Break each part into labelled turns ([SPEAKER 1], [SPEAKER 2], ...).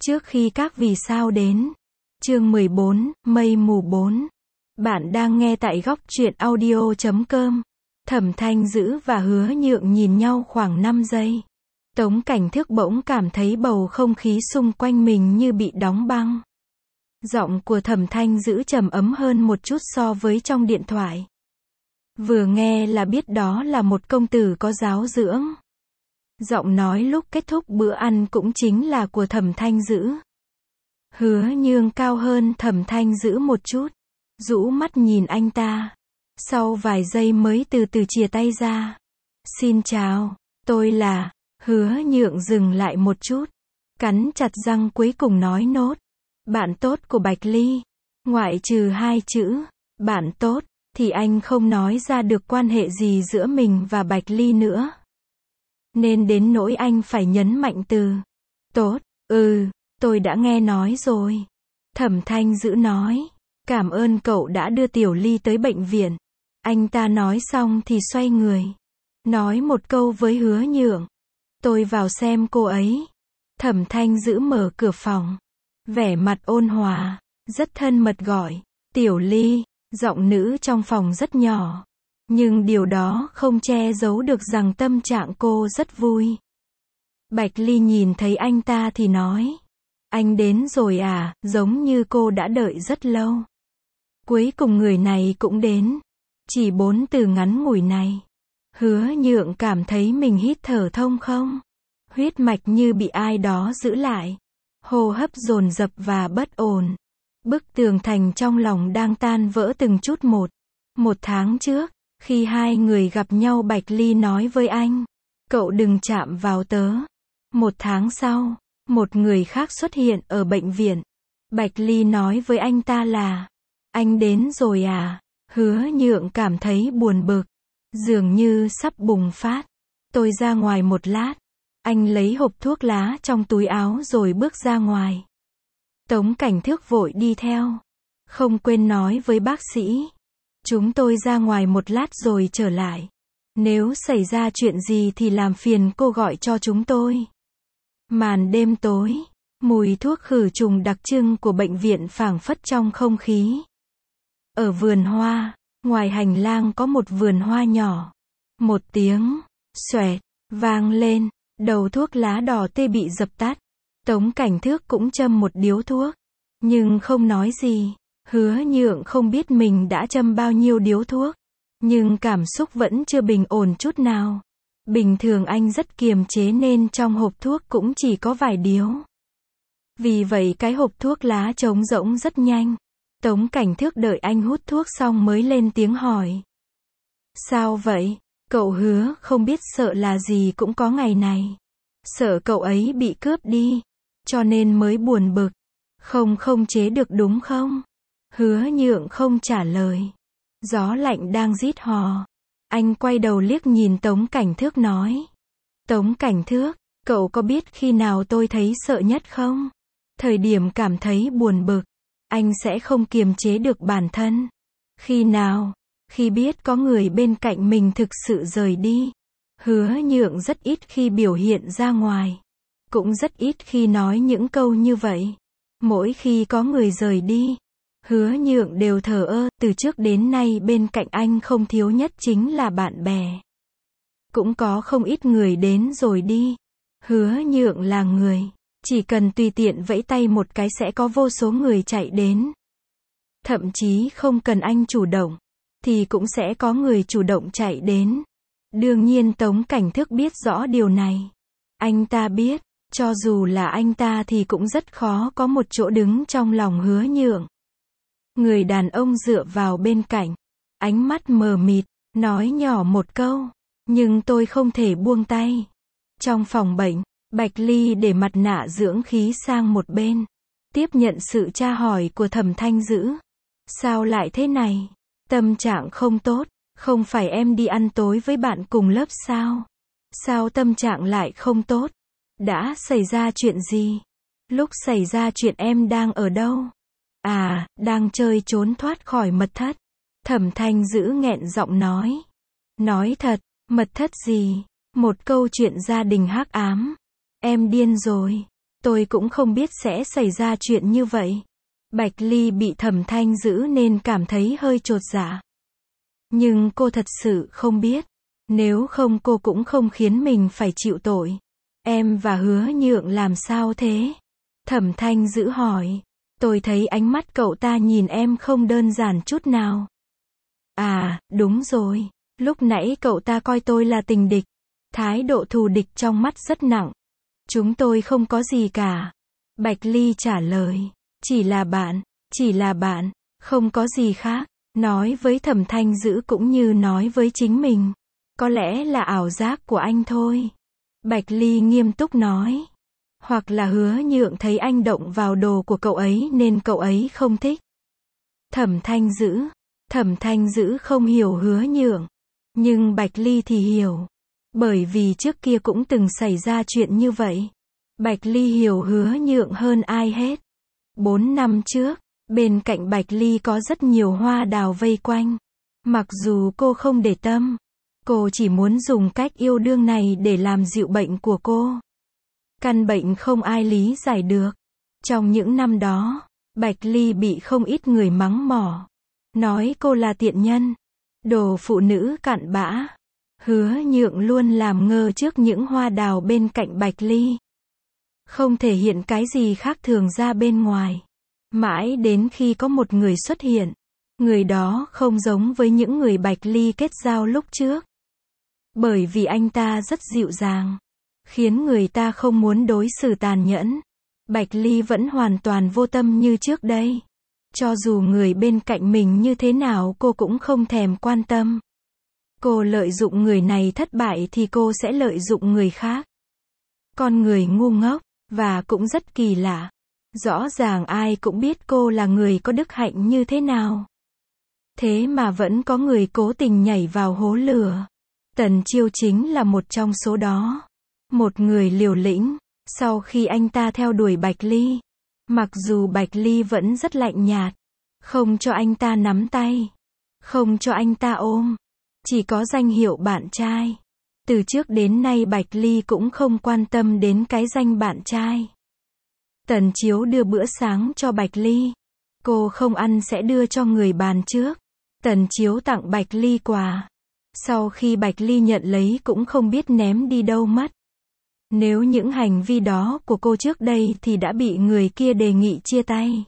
[SPEAKER 1] Trước khi các vì sao đến. Chương 14, Mây mù 4. Bạn đang nghe tại góc truyện audio.com. Thẩm Thanh Dữ và Hứa Nhượng nhìn nhau khoảng 5 giây. Tống Cảnh Thức bỗng cảm thấy bầu không khí xung quanh mình như bị đóng băng. Giọng của Thẩm Thanh Dữ trầm ấm hơn một chút so với trong điện thoại. Vừa nghe là biết đó là một công tử có giáo dưỡng. Giọng nói lúc kết thúc bữa ăn cũng chính là của Thẩm Thanh Dữ. Hứa Nhượng cao hơn Thẩm Thanh Dữ một chút, rũ mắt nhìn anh ta. Sau vài giây mới từ từ chìa tay ra. Xin chào, tôi là... Hứa Nhượng dừng lại một chút, cắn chặt răng cuối cùng nói nốt. Bạn tốt của Bạch Ly. Ngoại trừ hai chữ, bạn tốt, thì anh không nói ra được quan hệ gì giữa mình và Bạch Ly nữa. Nên đến nỗi anh phải nhấn mạnh từ tốt. Tôi đã nghe nói rồi. Thẩm Thanh Dữ nói. Cảm ơn cậu đã đưa Tiểu Ly tới bệnh viện. Anh ta nói xong thì xoay người, nói một câu với Hứa Nhượng. Tôi vào xem cô ấy. Thẩm Thanh Dữ mở cửa phòng, vẻ mặt ôn hòa, rất thân mật gọi. Tiểu Ly. Giọng nữ trong phòng rất nhỏ, nhưng điều đó không che giấu được rằng tâm trạng cô rất vui. Bạch Ly nhìn thấy anh ta thì nói. Anh đến rồi à, giống như cô đã đợi rất lâu. Cuối cùng người này cũng đến. Chỉ 4 từ ngắn ngủi này. Hứa Nhượng cảm thấy mình hít thở thông không. Huyết mạch như bị ai đó giữ lại. Hô hấp dồn dập và bất ổn. Bức tường thành trong lòng đang tan vỡ từng chút một. 1 tháng trước, khi hai người gặp nhau Bạch Ly nói với anh. Cậu đừng chạm vào tớ. 1 tháng sau, một người khác xuất hiện ở bệnh viện. Bạch Ly nói với anh ta là. Anh đến rồi à? Hứa Nhượng cảm thấy buồn bực. Dường như sắp bùng phát. Tôi ra ngoài một lát. Anh lấy hộp thuốc lá trong túi áo rồi bước ra ngoài. Tống Cảnh Thức vội đi theo. Không quên nói với bác sĩ. Chúng tôi ra ngoài một lát rồi trở lại. Nếu xảy ra chuyện gì thì làm phiền cô gọi cho chúng tôi. Màn đêm tối. Mùi thuốc khử trùng đặc trưng của bệnh viện phảng phất trong không khí. Ở vườn hoa, ngoài hành lang có một vườn hoa nhỏ. Một tiếng xoẹt vang lên, đầu thuốc lá đỏ tê bị dập tắt. Tống Cảnh Thức cũng châm một điếu thuốc, nhưng không nói gì. Hứa Nhượng không biết mình đã châm bao nhiêu điếu thuốc, nhưng cảm xúc vẫn chưa bình ổn chút nào. Bình thường anh rất kiềm chế nên trong hộp thuốc cũng chỉ có vài điếu. Vì vậy cái hộp thuốc lá trống rỗng rất nhanh. Tống Cảnh Thức đợi anh hút thuốc xong mới lên tiếng hỏi. Sao vậy? Cậu Hứa không biết sợ là gì cũng có ngày này. Sợ cậu ấy bị cướp đi, cho nên mới buồn bực. Không chế được đúng không? Hứa Nhượng không trả lời. Gió lạnh đang rít hò. Anh quay đầu liếc nhìn Tống Cảnh Thức nói. Tống Cảnh Thức, cậu có biết khi nào tôi thấy sợ nhất không? Thời điểm cảm thấy buồn bực, anh sẽ không kiềm chế được bản thân. Khi nào? Khi biết có người bên cạnh mình thực sự rời đi. Hứa Nhượng rất ít khi biểu hiện ra ngoài. Cũng rất ít khi nói những câu như vậy. Mỗi khi có người rời đi, Hứa Nhượng đều thờ ơ. Từ trước đến nay bên cạnh anh không thiếu nhất chính là bạn bè. Cũng có không ít người đến rồi đi. Hứa Nhượng là người, chỉ cần tùy tiện vẫy tay một cái sẽ có vô số người chạy đến. Thậm chí không cần anh chủ động, thì cũng sẽ có người chủ động chạy đến. Đương nhiên Tống Cảnh Thức biết rõ điều này. Anh ta biết, cho dù là anh ta thì cũng rất khó có một chỗ đứng trong lòng Hứa Nhượng. Người đàn ông dựa vào bên cạnh, ánh mắt mờ mịt, nói nhỏ một câu. Nhưng tôi không thể buông tay. Trong phòng bệnh, Bạch Ly để mặt nạ dưỡng khí sang một bên. Tiếp nhận sự tra hỏi của Thẩm Thanh Dữ. Sao lại thế này? Tâm trạng không tốt. Không phải em đi ăn tối với bạn cùng lớp sao? Sao tâm trạng lại không tốt? Đã xảy ra chuyện gì? Lúc xảy ra chuyện em đang ở đâu? À, đang chơi trốn thoát khỏi mật thất. Thẩm Thanh Dữ nghẹn giọng nói. Nói thật, mật thất gì? Một câu chuyện gia đình hắc ám. Em điên rồi. Tôi cũng không biết sẽ xảy ra chuyện như vậy. Bạch Ly bị Thẩm Thanh giữ nên cảm thấy hơi chột dạ. Nhưng cô thật sự không biết. Nếu không cô cũng không khiến mình phải chịu tội. Em và Hứa Nhượng làm sao thế? Thẩm Thanh giữ hỏi. Tôi thấy ánh mắt cậu ta nhìn em không đơn giản chút nào. À, đúng rồi. Lúc nãy cậu ta coi tôi là tình địch. Thái độ thù địch trong mắt rất nặng. Chúng tôi không có gì cả. Bạch Ly trả lời. Chỉ là bạn, không có gì khác. Nói với Thẩm Thanh giữ cũng như nói với chính mình. Có lẽ là ảo giác của anh thôi. Bạch Ly nghiêm túc nói. Hoặc là Hứa Nhượng thấy anh động vào đồ của cậu ấy nên cậu ấy không thích. Thẩm Thanh giữ không hiểu Hứa Nhượng. Nhưng Bạch Ly thì hiểu. Bởi vì trước kia cũng từng xảy ra chuyện như vậy. Bạch Ly hiểu Hứa Nhượng hơn ai hết. 4 năm trước, bên cạnh Bạch Ly có rất nhiều hoa đào vây quanh. Mặc dù cô không để tâm, cô chỉ muốn dùng cách yêu đương này để làm dịu bệnh của cô. Căn bệnh không ai lý giải được. Trong những năm đó, Bạch Ly bị không ít người mắng mỏ. Nói cô là tiện nhân. Đồ phụ nữ cặn bã. Hứa Nhượng luôn làm ngơ trước những hoa đào bên cạnh Bạch Ly. Không thể hiện cái gì khác thường ra bên ngoài. Mãi đến khi có một người xuất hiện. Người đó không giống với những người Bạch Ly kết giao lúc trước. Bởi vì anh ta rất dịu dàng. Khiến người ta không muốn đối xử tàn nhẫn. Bạch Ly vẫn hoàn toàn vô tâm như trước đây. Cho dù người bên cạnh mình như thế nào cô cũng không thèm quan tâm. Cô lợi dụng người này thất bại thì cô sẽ lợi dụng người khác. Con người ngu ngốc, và cũng rất kỳ lạ. Rõ ràng ai cũng biết cô là người có đức hạnh như thế nào. Thế mà vẫn có người cố tình nhảy vào hố lửa. Tần Chiêu chính là một trong số đó. Một người liều lĩnh. Sau khi anh ta theo đuổi Bạch Ly, mặc dù Bạch Ly vẫn rất lạnh nhạt, không cho anh ta nắm tay, không cho anh ta ôm, chỉ có danh hiệu bạn trai. Từ trước đến nay Bạch Ly cũng không quan tâm đến cái danh bạn trai. Tần Chiếu đưa bữa sáng cho Bạch Ly. Cô không ăn sẽ đưa cho người bàn trước. Tần Chiếu tặng Bạch Ly quà. Sau khi Bạch Ly nhận lấy cũng không biết ném đi đâu mất. Nếu những hành vi đó của cô trước đây thì đã bị người kia đề nghị chia tay.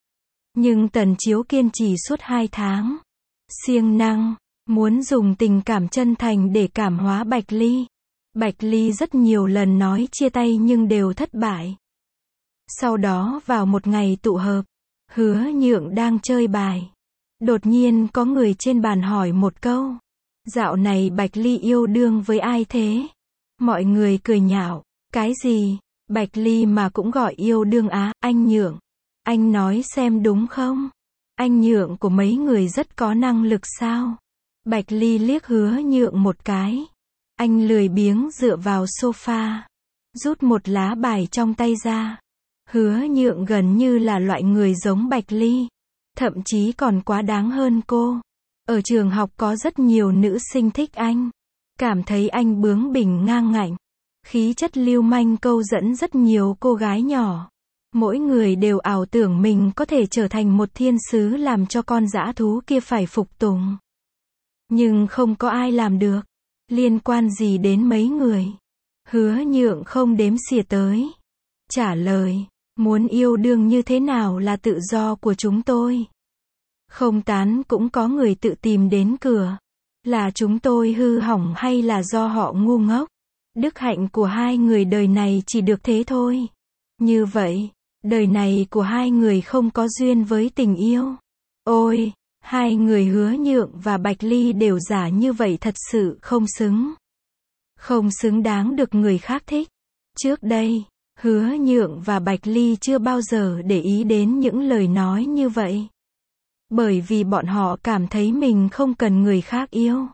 [SPEAKER 1] Nhưng Tần Chiếu kiên trì suốt 2 tháng. Siêng năng, muốn dùng tình cảm chân thành để cảm hóa Bạch Ly. Bạch Ly rất nhiều lần nói chia tay nhưng đều thất bại. Sau đó vào một ngày tụ họp, Hứa Nhượng đang chơi bài. Đột nhiên có người trên bàn hỏi một câu. Dạo này Bạch Ly yêu đương với ai thế? Mọi người cười nhạo. Cái gì? Bạch Ly mà cũng gọi yêu đương á, anh Nhượng. Anh nói xem đúng không? Anh Nhượng của mấy người rất có năng lực sao? Bạch Ly liếc Hứa Nhượng một cái. Anh lười biếng dựa vào sofa. Rút một lá bài trong tay ra. Hứa Nhượng gần như là loại người giống Bạch Ly. Thậm chí còn quá đáng hơn cô. Ở trường học có rất nhiều nữ sinh thích anh. Cảm thấy anh bướng bỉnh ngang ngạnh. Khí chất lưu manh câu dẫn rất nhiều cô gái nhỏ. Mỗi người đều ảo tưởng mình có thể trở thành một thiên sứ làm cho con dã thú kia phải phục tùng. Nhưng không có ai làm được. Liên quan gì đến mấy người? Hứa Nhượng không đếm xỉa tới. Trả lời, muốn yêu đương như thế nào là tự do của chúng tôi. Không tán cũng có người tự tìm đến cửa. Là chúng tôi hư hỏng hay là do họ ngu ngốc? Đức hạnh của hai người đời này chỉ được thế thôi. Như vậy, đời này của hai người không có duyên với tình yêu. Ôi, hai người Hứa Nhượng và Bạch Ly đều giả như vậy thật sự không xứng. Không xứng đáng được người khác thích. Trước đây, Hứa Nhượng và Bạch Ly chưa bao giờ để ý đến những lời nói như vậy. Bởi vì bọn họ cảm thấy mình không cần người khác yêu.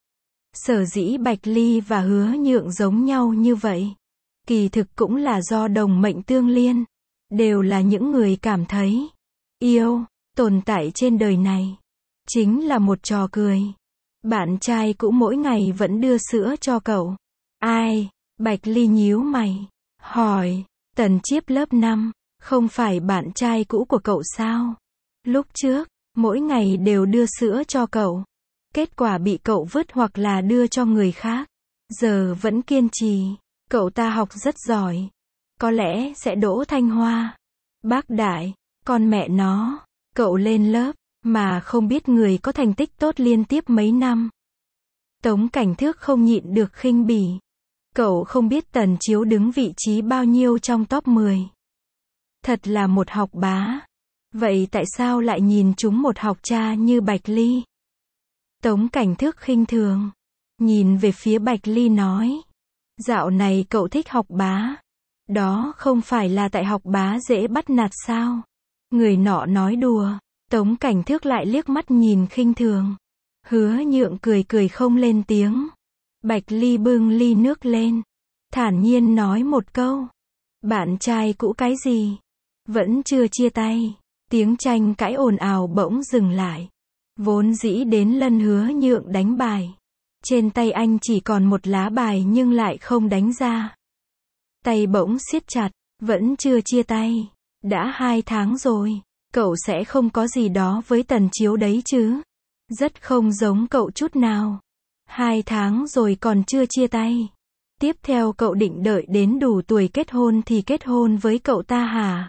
[SPEAKER 1] Sở dĩ Bạch Ly và Hứa Nhượng giống nhau như vậy. Kỳ thực cũng là do đồng mệnh tương liên. Đều là những người cảm thấy yêu, tồn tại trên đời này. Chính là một trò cười. Bạn trai cũ mỗi ngày vẫn đưa sữa cho cậu. Ai? Bạch Ly nhíu mày. Hỏi. Tần Chiếp lớp 5, không phải bạn trai cũ của cậu sao? Lúc trước, mỗi ngày đều đưa sữa cho cậu. Kết quả bị cậu vứt hoặc là đưa cho người khác. Giờ vẫn kiên trì. Cậu ta học rất giỏi. Có lẽ sẽ đỗ Thanh Hoa. Bác Đại, con mẹ nó. Cậu lên lớp, mà không biết người có thành tích tốt liên tiếp mấy năm. Tống Cảnh Thước không nhịn được khinh bỉ. Cậu không biết Tần Chiếu đứng vị trí bao nhiêu trong top 10. Thật là một học bá. Vậy tại sao lại nhìn chúng một học cha như Bạch Ly? Tống Cảnh Thước khinh thường. Nhìn về phía Bạch Ly nói. Dạo này cậu thích học bá. Đó không phải là tại học bá dễ bắt nạt sao? Người nọ nói đùa. Tống Cảnh Thước lại liếc mắt nhìn khinh thường. Hứa Nhượng cười cười không lên tiếng. Bạch Ly bưng ly nước lên. Thản nhiên nói một câu. Bạn trai cũ cái gì? Vẫn chưa chia tay. Tiếng tranh cãi ồn ào bỗng dừng lại. Vốn dĩ đến Lân Hứa Nhượng đánh bài. Trên tay anh chỉ còn một lá bài nhưng lại không đánh ra. Tay bỗng siết chặt. Vẫn chưa chia tay. Đã 2 tháng rồi. Cậu sẽ không có gì đó với Tần Chiếu đấy chứ? Rất không giống cậu chút nào. 2 tháng rồi còn chưa chia tay. Tiếp theo cậu định đợi đến đủ tuổi kết hôn thì kết hôn với cậu ta hả?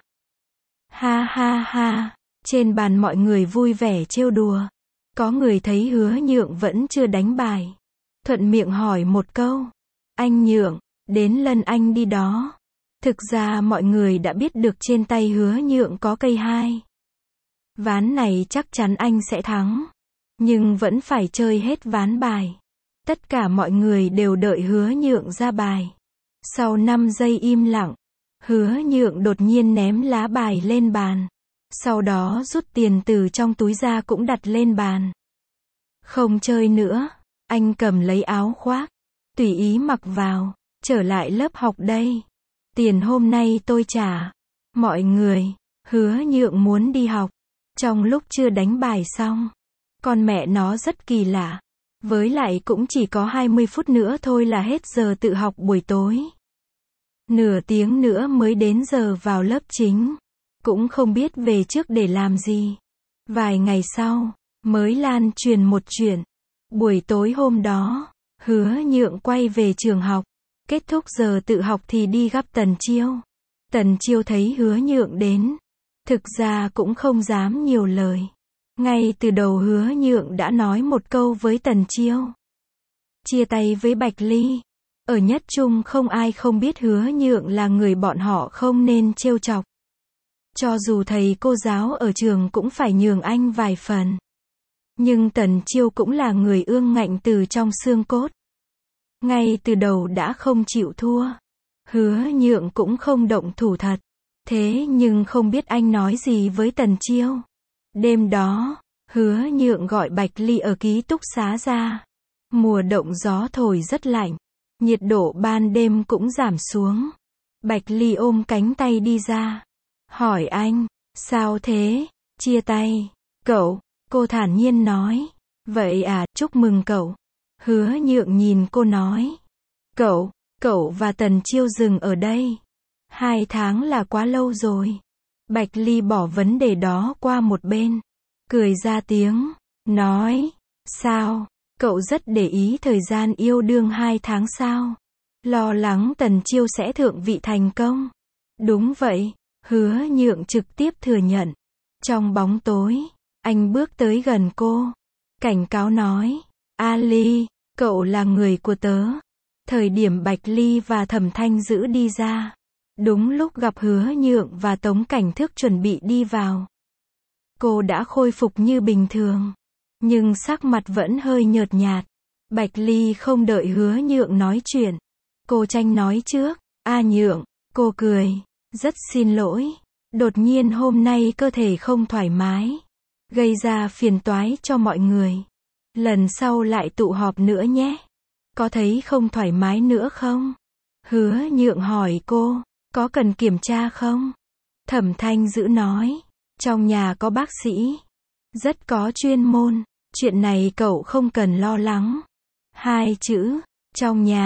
[SPEAKER 1] Ha ha ha. Trên bàn mọi người vui vẻ trêu đùa. Có người thấy Hứa Nhượng vẫn chưa đánh bài. Thuận miệng hỏi một câu. Anh Nhượng, đến Lân anh đi đó. Thực ra mọi người đã biết được trên tay Hứa Nhượng có cây 2. Ván này chắc chắn anh sẽ thắng. Nhưng vẫn phải chơi hết ván bài. Tất cả mọi người đều đợi Hứa Nhượng ra bài. Sau 5 giây im lặng, Hứa Nhượng đột nhiên ném lá bài lên bàn. Sau đó rút tiền từ trong túi ra cũng đặt lên bàn. Không chơi nữa, anh cầm lấy áo khoác, tùy ý mặc vào, trở lại lớp học đây. Tiền hôm nay tôi trả. Mọi người, Hứa Nhượng muốn đi học. Trong lúc chưa đánh bài xong, con mẹ nó rất kỳ lạ. Với lại cũng chỉ có 20 phút nữa thôi là hết giờ tự học buổi tối. Nửa tiếng nữa mới đến giờ vào lớp chính. Cũng không biết về trước để làm gì. Vài ngày sau, mới lan truyền một chuyện. Buổi tối hôm đó, Hứa Nhượng quay về trường học. Kết thúc giờ tự học thì đi gặp Tần Chiêu. Tần Chiêu thấy Hứa Nhượng đến. Thực ra cũng không dám nhiều lời. Ngay từ đầu Hứa Nhượng đã nói một câu với Tần Chiêu. Chia tay với Bạch Ly. Ở Nhất Trung không ai không biết Hứa Nhượng là người bọn họ không nên trêu chọc. Cho dù thầy cô giáo ở trường cũng phải nhường anh vài phần. Nhưng Tần Chiêu cũng là người ương ngạnh từ trong xương cốt. Ngay từ đầu đã không chịu thua. Hứa Nhượng cũng không động thủ thật. Thế nhưng không biết anh nói gì với Tần Chiêu. Đêm đó, Hứa Nhượng gọi Bạch Ly ở ký túc xá ra. Mùa động gió thổi rất lạnh. Nhiệt độ ban đêm cũng giảm xuống. Bạch Ly ôm cánh tay đi ra. Hỏi anh, sao thế? Chia tay. Cậu, cô thản nhiên nói. Vậy à, chúc mừng cậu. Hứa Nhượng nhìn cô nói. Cậu và Tần Chiêu dừng ở đây. 2 tháng là quá lâu rồi. Bạch Ly bỏ vấn đề đó qua một bên. Cười ra tiếng. Nói. Sao? Cậu rất để ý thời gian yêu đương 2 tháng sao? Lo lắng Tần Chiêu sẽ thượng vị thành công. Đúng vậy. Hứa Nhượng trực tiếp thừa nhận. Trong bóng tối, anh bước tới gần cô. Cảnh cáo nói. A Ly, cậu là người của tớ. Thời điểm Bạch Ly và Thẩm Thanh Dữ đi ra. Đúng lúc gặp Hứa Nhượng và Tống Cảnh Thước chuẩn bị đi vào. Cô đã khôi phục như bình thường. Nhưng sắc mặt vẫn hơi nhợt nhạt. Bạch Ly không đợi Hứa Nhượng nói chuyện. Cô tranh nói trước. A Nhượng, cô cười. Rất xin lỗi. Đột nhiên hôm nay cơ thể không thoải mái. Gây ra phiền toái cho mọi người. Lần sau lại tụ họp nữa nhé. Có thấy không thoải mái nữa không? Hứa Nhượng hỏi cô. Có cần kiểm tra không? Thẩm Thanh Dữ nói. Trong nhà có bác sĩ. Rất có chuyên môn. Chuyện này cậu không cần lo lắng. 2 chữ. Trong nhà.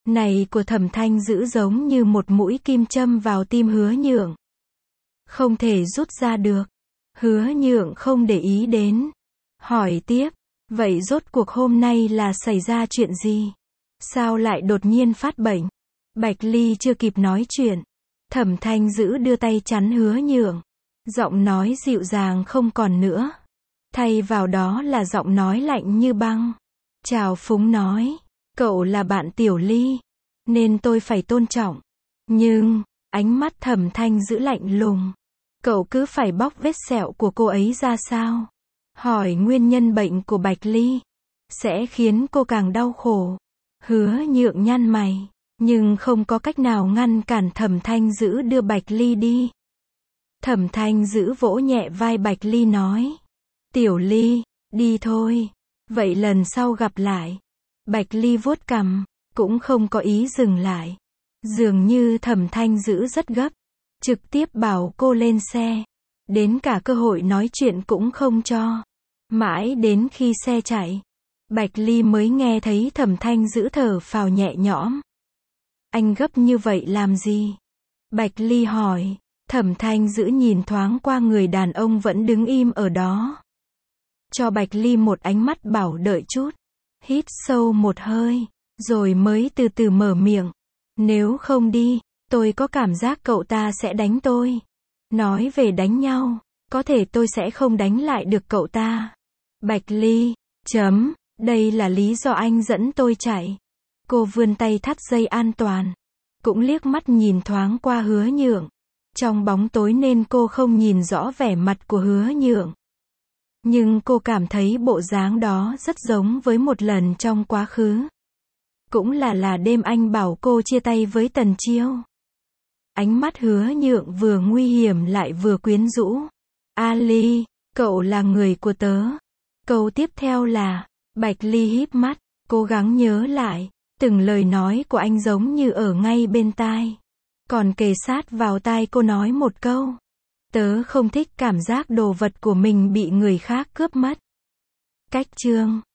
[SPEAKER 1] này của Thẩm Thanh Dữ giống như một mũi kim châm vào tim Hứa Nhượng. Không thể rút ra được. Hứa Nhượng không để ý đến. Hỏi tiếp, vậy rốt cuộc hôm nay là xảy ra chuyện gì? Sao lại đột nhiên phát bệnh? Bạch Ly chưa kịp nói chuyện. Thẩm Thanh Dữ đưa tay chắn Hứa Nhượng. Giọng nói dịu dàng không còn nữa. Thay vào đó là giọng nói lạnh như băng. Trào phúng nói, cậu là bạn Tiểu Ly, nên tôi phải tôn trọng. Nhưng, ánh mắt Thẩm Thanh Dữ lạnh lùng. Cậu cứ phải bóc vết sẹo của cô ấy ra sao? Hỏi nguyên nhân bệnh của Bạch Ly, sẽ khiến cô càng đau khổ. Hứa Nhượng nhăn mày, nhưng không có cách nào ngăn cản Thẩm Thanh Dữ đưa Bạch Ly đi. Thẩm Thanh Dữ vỗ nhẹ vai Bạch Ly nói, Tiểu Ly, đi thôi. Vậy lần sau gặp lại. Bạch Ly vuốt cằm, cũng không có ý dừng lại. Dường như Thẩm Thanh Dữ rất gấp, trực tiếp bảo cô lên xe. Đến cả cơ hội nói chuyện cũng không cho. Mãi đến khi xe chạy, Bạch Ly mới nghe thấy Thẩm Thanh Dữ thở phào nhẹ nhõm. Anh gấp như vậy làm gì? Bạch Ly hỏi. Thẩm Thanh Dữ nhìn thoáng qua người đàn ông vẫn đứng im ở đó. Cho Bạch Ly một ánh mắt bảo đợi chút. Hít sâu một hơi, rồi mới từ từ mở miệng. Nếu không đi, tôi có cảm giác cậu ta sẽ đánh tôi. Nói về đánh nhau, có thể tôi sẽ không đánh lại được cậu ta. Bạch Ly, đây là lý do anh dẫn tôi chạy. Cô vươn tay thắt dây an toàn. Cũng liếc mắt nhìn thoáng qua Hứa Nhượng. Trong bóng tối nên cô không nhìn rõ vẻ mặt của Hứa Nhượng. Nhưng cô cảm thấy bộ dáng đó rất giống với một lần trong quá khứ. Cũng là đêm anh bảo cô chia tay với Tần Chiêu. Ánh mắt Hứa Nhượng vừa nguy hiểm lại vừa quyến rũ. Ali, cậu là người của tớ. Câu tiếp theo là, Bạch Ly híp mắt, cố gắng nhớ lại. Từng lời nói của anh giống như ở ngay bên tai. Còn kề sát vào tai cô nói một câu. Tớ không thích cảm giác đồ vật của mình bị người khác cướp mất. Cách chương